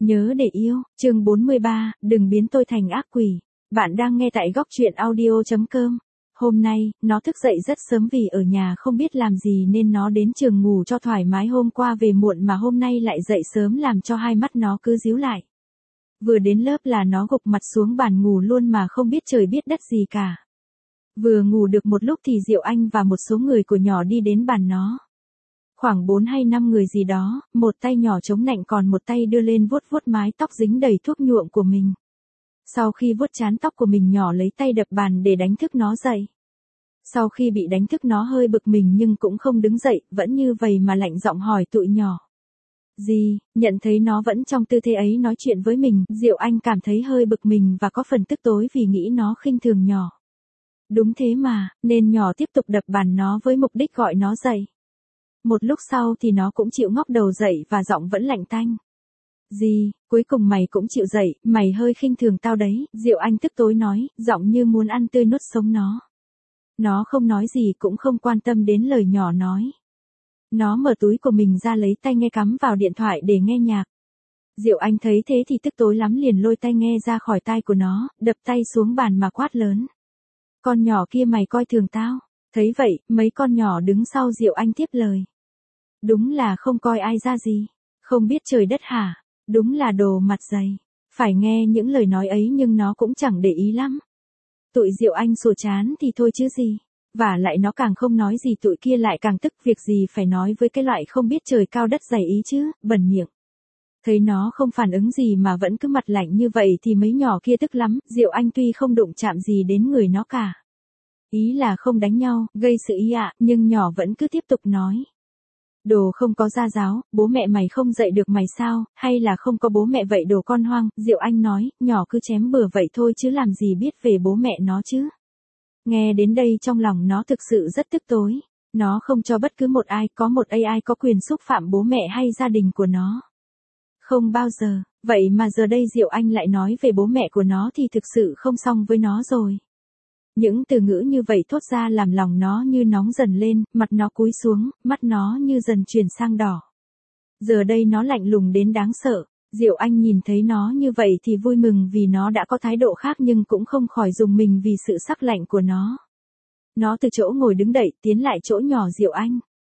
Nhớ để yêu, chương 43, đừng biến tôi thành ác quỷ. Bạn đang nghe tại góc truyện audio.com. Hôm nay, nó thức dậy rất sớm vì ở nhà không biết làm gì nên nó đến trường ngủ cho thoải mái, hôm qua về muộn mà hôm nay lại dậy sớm làm cho hai mắt nó cứ díu lại. Vừa đến lớp là nó gục mặt xuống bàn ngủ luôn mà không biết trời biết đất gì cả. Vừa ngủ được một lúc thì Diệu Anh và một số người của nhỏ đi đến bàn nó. Khoảng 4 hay 5 người gì đó, một tay nhỏ chống nạnh còn một tay đưa lên vuốt vuốt mái tóc dính đầy thuốc nhuộm của mình. Sau khi vuốt trán tóc của mình, nhỏ lấy tay đập bàn để đánh thức nó dậy. Sau khi bị đánh thức nó hơi bực mình nhưng cũng không đứng dậy, vẫn như vậy mà lạnh giọng hỏi tụi nhỏ. Gì, nhận thấy nó vẫn trong tư thế ấy nói chuyện với mình, Diệu Anh cảm thấy hơi bực mình và có phần tức tối vì nghĩ nó khinh thường nhỏ. Đúng thế mà, nên nhỏ tiếp tục đập bàn nó với mục đích gọi nó dậy. Một lúc sau thì nó cũng chịu ngóc đầu dậy và giọng vẫn lạnh tanh. Gì, cuối cùng mày cũng chịu dậy, mày hơi khinh thường tao đấy, Diệu Anh tức tối nói, giọng như muốn ăn tươi nuốt sống nó. Nó không nói gì cũng không quan tâm đến lời nhỏ nói. Nó mở túi của mình ra lấy tai nghe cắm vào điện thoại để nghe nhạc. Diệu Anh thấy thế thì tức tối lắm, liền lôi tai nghe ra khỏi tai của nó, đập tay xuống bàn mà quát lớn. Con nhỏ kia, mày coi thường tao. Thấy vậy, mấy con nhỏ đứng sau Diệu Anh tiếp lời. Đúng là không coi ai ra gì. Không biết trời đất hả? Đúng là đồ mặt dày. Phải nghe những lời nói ấy nhưng nó cũng chẳng để ý lắm. Tụi Diệu Anh sủa chán thì thôi chứ gì. Và lại nó càng không nói gì tụi kia lại càng tức, việc gì phải nói với cái loại không biết trời cao đất dày ý chứ, bẩn miệng. Thấy nó không phản ứng gì mà vẫn cứ mặt lạnh như vậy thì mấy nhỏ kia tức lắm, Diệu Anh tuy không đụng chạm gì đến người nó cả. Ý là không đánh nhau, gây sự ý ạ, nhưng nhỏ vẫn cứ tiếp tục nói. Đồ không có gia giáo, bố mẹ mày không dạy được mày sao, hay là không có bố mẹ vậy đồ con hoang, Diệu Anh nói, nhỏ cứ chém bừa vậy thôi chứ làm gì biết về bố mẹ nó chứ. Nghe đến đây trong lòng nó thực sự rất tức tối, nó không cho bất cứ một ai, có một AI có quyền xúc phạm bố mẹ hay gia đình của nó. Không bao giờ, vậy mà giờ đây Diệu Anh lại nói về bố mẹ của nó thì thực sự không xong với nó rồi. Những từ ngữ như vậy thốt ra làm lòng nó như nóng dần lên, mặt nó cúi xuống, mắt nó như dần chuyển sang đỏ. Giờ đây nó lạnh lùng đến đáng sợ. Diệu Anh nhìn thấy nó như vậy thì vui mừng vì nó đã có thái độ khác nhưng cũng không khỏi rùng mình vì sự sắc lạnh của nó. Nó từ chỗ ngồi đứng dậy tiến lại chỗ nhỏ Diệu Anh.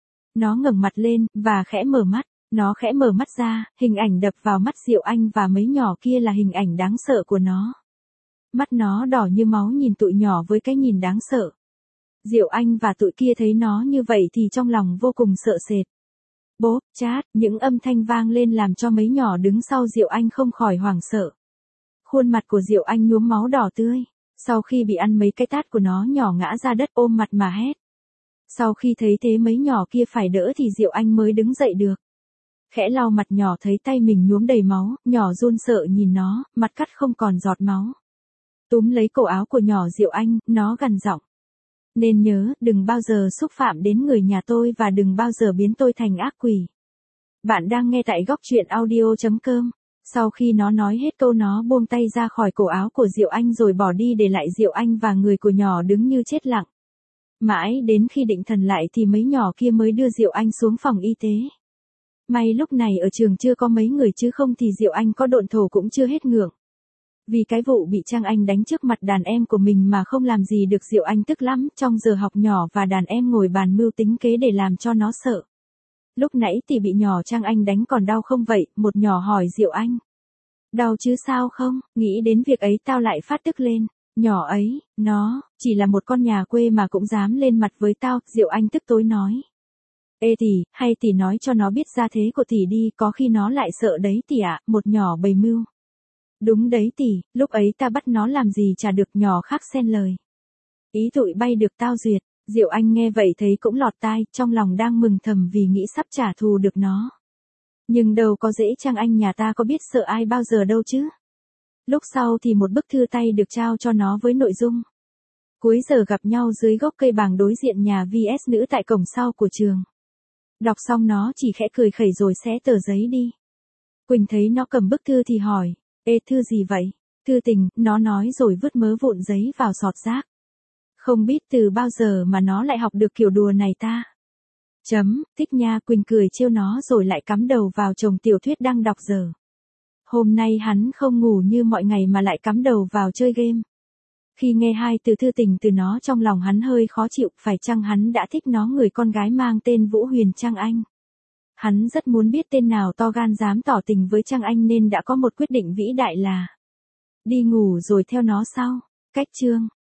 Nó ngẩng mặt lên và khẽ mở mắt. Nó khẽ mở mắt ra, hình ảnh đập vào mắt Diệu Anh và mấy nhỏ kia là hình ảnh đáng sợ của nó. Mắt nó đỏ như máu nhìn tụi nhỏ với cái nhìn đáng sợ. Diệu Anh và tụi kia thấy nó như vậy thì trong lòng vô cùng sợ sệt. Bốp, chát, những âm thanh vang lên làm cho mấy nhỏ đứng sau Diệu Anh không khỏi hoảng sợ. Khuôn mặt của Diệu Anh nhuốm máu đỏ tươi. Sau khi bị ăn mấy cái tát của nó, nhỏ ngã ra đất ôm mặt mà hét. Sau khi thấy thế mấy nhỏ kia phải đỡ thì Diệu Anh mới đứng dậy được. Khẽ lau mặt nhỏ thấy tay mình nhuốm đầy máu, nhỏ run sợ nhìn nó, mặt cắt không còn giọt máu. Túm lấy cổ áo của nhỏ Diệu Anh, nó gằn giọng. Nên nhớ, đừng bao giờ xúc phạm đến người nhà tôi và đừng bao giờ biến tôi thành ác quỷ. Bạn đang nghe tại góc truyện audio.com. Sau khi nó nói hết câu nó buông tay ra khỏi cổ áo của Diệu Anh rồi bỏ đi để lại Diệu Anh và người của nhỏ đứng như chết lặng. Mãi đến khi định thần lại thì mấy nhỏ kia mới đưa Diệu Anh xuống phòng y tế. May lúc này ở trường chưa có mấy người chứ không thì Diệu Anh có độn thổ cũng chưa hết ngượng. Vì cái vụ bị Trang Anh đánh trước mặt đàn em của mình mà không làm gì được Diệu Anh tức lắm, trong giờ học nhỏ và đàn em ngồi bàn mưu tính kế để làm cho nó sợ. Lúc nãy thì bị nhỏ Trang Anh đánh còn đau không vậy, một nhỏ hỏi Diệu Anh. Đau chứ sao không, nghĩ đến việc ấy tao lại phát tức lên. Nhỏ ấy, nó, chỉ là một con nhà quê mà cũng dám lên mặt với tao, Diệu Anh tức tối nói. Ê tỷ, hay tỷ nói cho nó biết ra thế của tỷ đi, có khi nó lại sợ đấy tỷ ạ, một nhỏ bày mưu. Đúng đấy tỷ, lúc ấy ta bắt nó làm gì chả được, nhỏ khác xen lời. Ý tụi bay được tao duyệt, Diệu Anh nghe vậy thấy cũng lọt tai, trong lòng đang mừng thầm vì nghĩ sắp trả thù được nó. Nhưng đâu có dễ, Trang Anh nhà ta có biết sợ ai bao giờ đâu chứ. Lúc sau thì một bức thư tay được trao cho nó với nội dung. Cuối giờ gặp nhau dưới gốc cây bàng đối diện nhà VS nữ tại cổng sau của trường. Đọc xong nó chỉ khẽ cười khẩy rồi xé tờ giấy đi. Quỳnh thấy nó cầm bức thư thì hỏi. Ê, thư gì vậy? Thư tình, nó nói rồi vứt mớ vụn giấy vào sọt rác. Không biết từ bao giờ mà nó lại học được kiểu đùa này ta. Thích nha, Quỳnh cười trêu nó rồi lại cắm đầu vào chồng tiểu thuyết đang đọc dở. Hôm nay hắn không ngủ như mọi ngày mà lại cắm đầu vào chơi game. Khi nghe hai từ thư tình từ nó trong lòng hắn hơi khó chịu, phải chăng hắn đã thích nó, người con gái mang tên Vũ Huyền Trang Anh. Hắn rất muốn biết tên nào to gan dám tỏ tình với Trang Anh nên đã có một quyết định vĩ đại là đi ngủ rồi theo nó sau. Cách chương